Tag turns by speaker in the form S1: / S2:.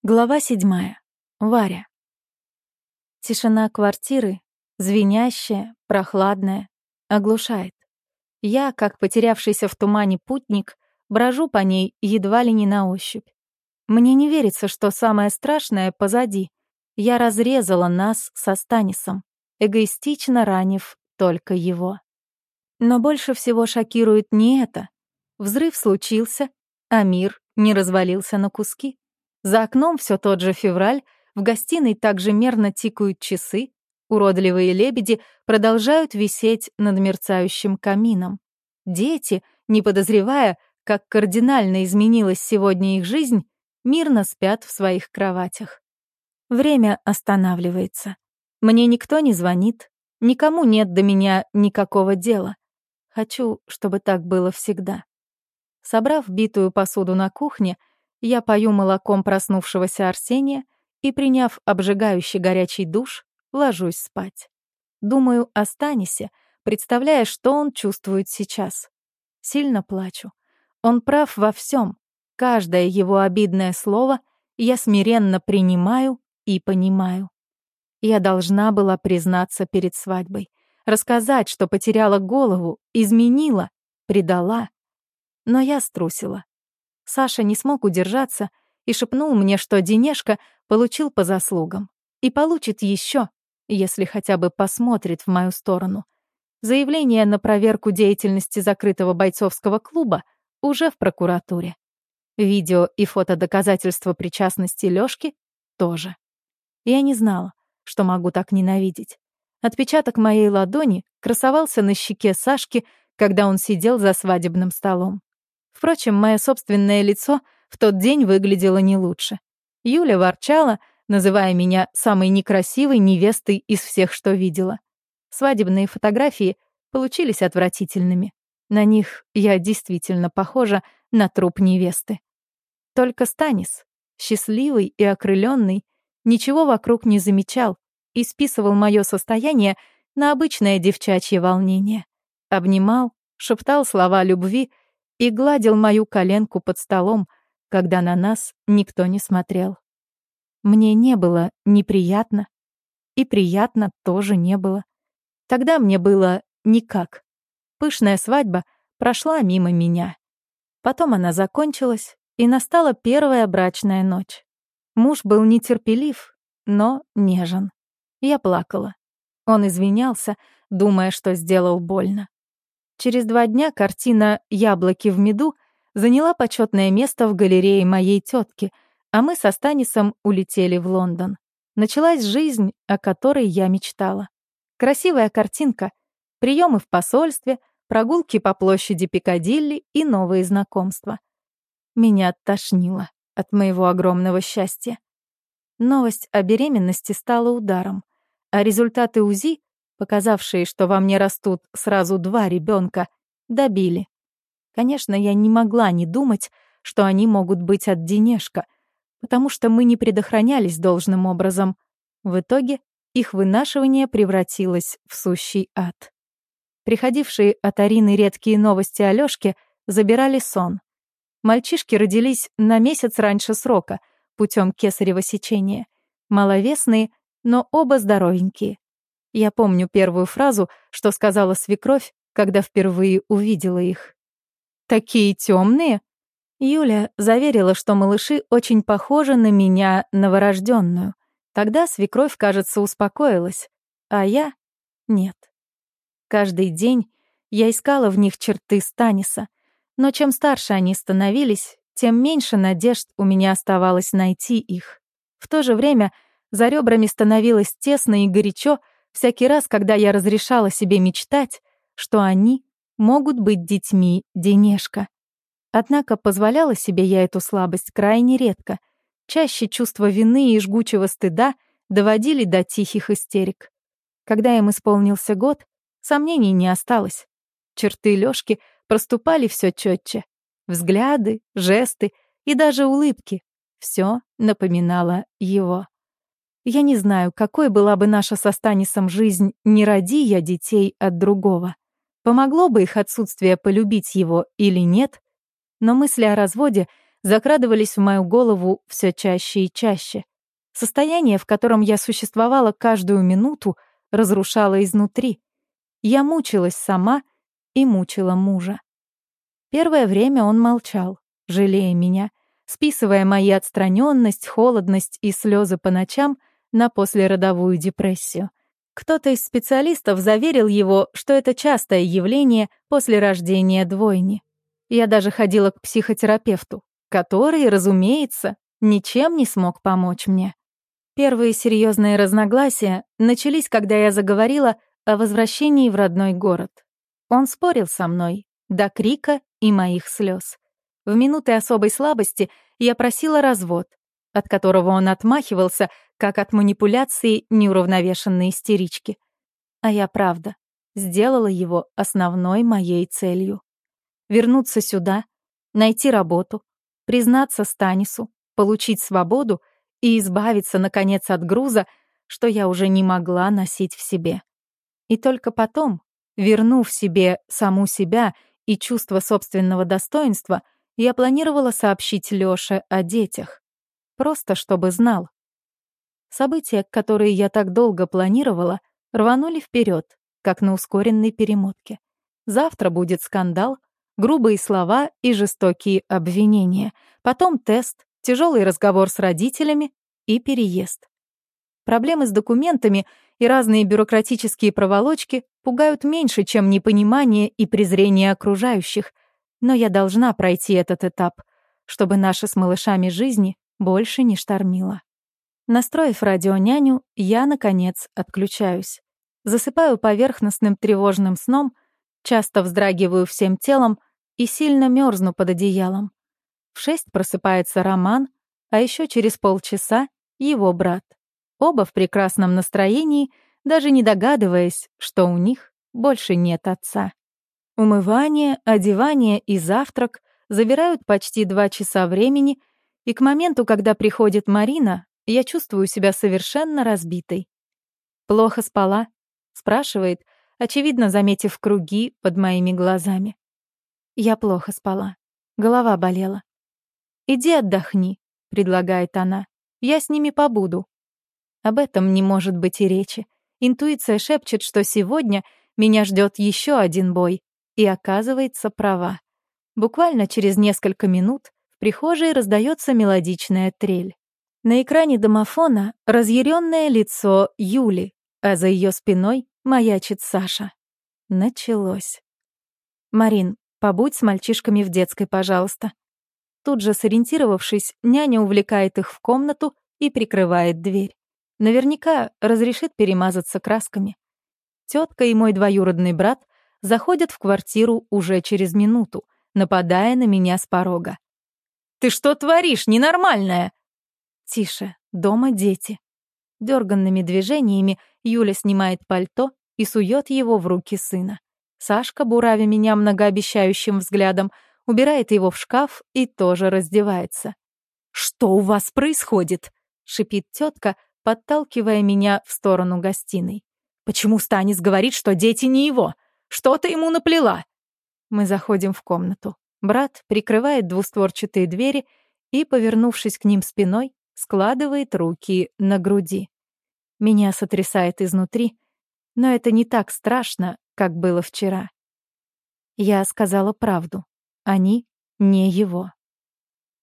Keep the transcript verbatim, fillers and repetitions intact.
S1: Глава седьмая. Варя. Тишина квартиры, звенящая, прохладная, оглушает. Я, как потерявшийся в тумане путник, брожу по ней едва ли не на ощупь. Мне не верится, что самое страшное позади. Я разрезала нас со Станисом, эгоистично ранив только его. Но больше всего шокирует не это. Взрыв случился, а мир не развалился на куски. За окном все тот же февраль, в гостиной также мерно тикают часы, уродливые лебеди продолжают висеть над мерцающим камином. Дети, не подозревая, как кардинально изменилась сегодня их жизнь, мирно спят в своих кроватях. Время останавливается. Мне никто не звонит, никому нет до меня никакого дела. Хочу, чтобы так было всегда. Собрав битую посуду на кухне, я пою молоком проснувшегося Арсения и, приняв обжигающий горячий душ, ложусь спать. Думаю о Станисе, представляя, что он чувствует сейчас. Сильно плачу. Он прав во всем. Каждое его обидное слово я смиренно принимаю и понимаю. Я должна была признаться перед свадьбой, рассказать, что потеряла голову, изменила, предала. Но я струсила. Саша не смог удержаться и шепнул мне, что Денешка получил по заслугам и получит еще, если хотя бы посмотрит в мою сторону. Заявление на проверку деятельности закрытого бойцовского клуба уже в прокуратуре. Видео и фотодоказательства причастности Лёшки тоже. Я не знала, что могу так ненавидеть. Отпечаток моей ладони красовался на щеке Сашки, когда он сидел за свадебным столом. Впрочем, мое собственное лицо в тот день выглядело не лучше. Юля ворчала, называя меня самой некрасивой невестой из всех, что видела. Свадебные фотографии получились отвратительными. На них я действительно похожа на труп невесты. Только Станис, счастливый и окрыленный, ничего вокруг не замечал и списывал мое состояние на обычное девчачье волнение. Обнимал, шептал слова любви и гладил мою коленку под столом, когда на нас никто не смотрел. Мне не было неприятно, и приятно тоже не было. Тогда мне было никак. Пышная свадьба прошла мимо меня. Потом она закончилась, и настала первая брачная ночь. Муж был нетерпелив, но нежен. Я плакала. Он извинялся, думая, что сделал больно. Через два дня картина «Яблоки в меду» заняла почетное место в галерее моей тетки, а мы со Станисом улетели в Лондон. Началась жизнь, о которой я мечтала. Красивая картинка, приемы в посольстве, прогулки по площади Пикадилли и новые знакомства. Меня тошнило от моего огромного счастья. Новость о беременности стала ударом, а результаты УЗИ, показавшие, что во мне растут сразу два ребенка, добили. Конечно, я не могла не думать, что они могут быть от Денешка, потому что мы не предохранялись должным образом. В итоге их вынашивание превратилось в сущий ад. Приходившие от Арины редкие новости о Лёшке забирали сон. Мальчишки родились на месяц раньше срока, путем кесарево сечения. Маловесные, но оба здоровенькие. Я помню первую фразу, что сказала свекровь, когда впервые увидела их. «Такие темные?» Юля заверила, что малыши очень похожи на меня, новорожденную. Тогда свекровь, кажется, успокоилась, а я — нет. Каждый день я искала в них черты Станиса, но чем старше они становились, тем меньше надежд у меня оставалось найти их. В то же время за ребрами становилось тесно и горячо всякий раз, когда я разрешала себе мечтать, что они могут быть детьми Денешка. Однако позволяла себе я эту слабость крайне редко. Чаще чувство вины и жгучего стыда доводили до тихих истерик. Когда им исполнился год, сомнений не осталось. Черты Лёшки проступали все четче. Взгляды, жесты и даже улыбки. Все напоминало его. Я не знаю, какой была бы наша со Станисом жизнь, не роди я детей от другого. Помогло бы их отсутствие полюбить его или нет, но мысли о разводе закрадывались в мою голову все чаще и чаще. Состояние, в котором я существовала каждую минуту, разрушало изнутри. Я мучилась сама и мучила мужа. Первое время он молчал, жалея меня, списывая мои отстраненность, холодность и слезы по ночам на послеродовую депрессию. Кто-то из специалистов заверил его, что это частое явление после рождения двойни. Я даже ходила к психотерапевту, который, разумеется, ничем не смог помочь мне. Первые серьезные разногласия начались, когда я заговорила о возвращении в родной город. Он спорил со мной до крика и моих слез. В минуты особой слабости я просила развод, от которого он отмахивался, как от манипуляции неуравновешенной истерички. А я, правда, сделала его основной моей целью. Вернуться сюда, найти работу, признаться Станису, получить свободу и избавиться, наконец, от груза, что я уже не могла носить в себе. И только потом, вернув себе саму себя и чувство собственного достоинства, я планировала сообщить Лёше о детях. Просто чтобы знал. События, которые я так долго планировала, рванули вперед, как на ускоренной перемотке. Завтра будет скандал, грубые слова и жестокие обвинения. Потом тест, тяжелый разговор с родителями и переезд. Проблемы с документами и разные бюрократические проволочки пугают меньше, чем непонимание и презрение окружающих. Но я должна пройти этот этап, чтобы наши с малышами жизни больше не штормило. Настроив радионяню, я, наконец, отключаюсь. Засыпаю поверхностным тревожным сном, часто вздрагиваю всем телом и сильно мерзну под одеялом. В шесть просыпается Роман, а еще через полчаса — его брат. Оба в прекрасном настроении, даже не догадываясь, что у них больше нет отца. Умывание, одевание и завтрак забирают почти два часа времени, и к моменту, когда приходит Марина, я чувствую себя совершенно разбитой. «Плохо спала?» — спрашивает, очевидно, заметив круги под моими глазами. Я плохо спала. Голова болела. «Иди отдохни», — предлагает она. «Я с ними побуду». Об этом не может быть и речи. Интуиция шепчет, что сегодня меня ждет еще один бой, и оказывается права. Буквально через несколько минут в прихожей раздается мелодичная трель. На экране домофона разъяренное лицо Юли, а за ее спиной маячит Саша. Началось. «Марин, побудь с мальчишками в детской, пожалуйста». Тут же сориентировавшись, няня увлекает их в комнату и прикрывает дверь. Наверняка разрешит перемазаться красками. Тетка и мой двоюродный брат заходят в квартиру уже через минуту, нападая на меня с порога. «Ты что творишь, ненормальная?» «Тише, дома дети». Дёрганными движениями Юля снимает пальто и сует его в руки сына. Сашка, буравя меня многообещающим взглядом, убирает его в шкаф и тоже раздевается. «Что у вас происходит?» — шипит тетка, подталкивая меня в сторону гостиной. «Почему Станис говорит, что дети не его? Что ты ему наплела?» Мы заходим в комнату. Брат прикрывает двустворчатые двери и, повернувшись к ним спиной, складывает руки на груди. Меня сотрясает изнутри, но это не так страшно, как было вчера. Я сказала правду. Они не его.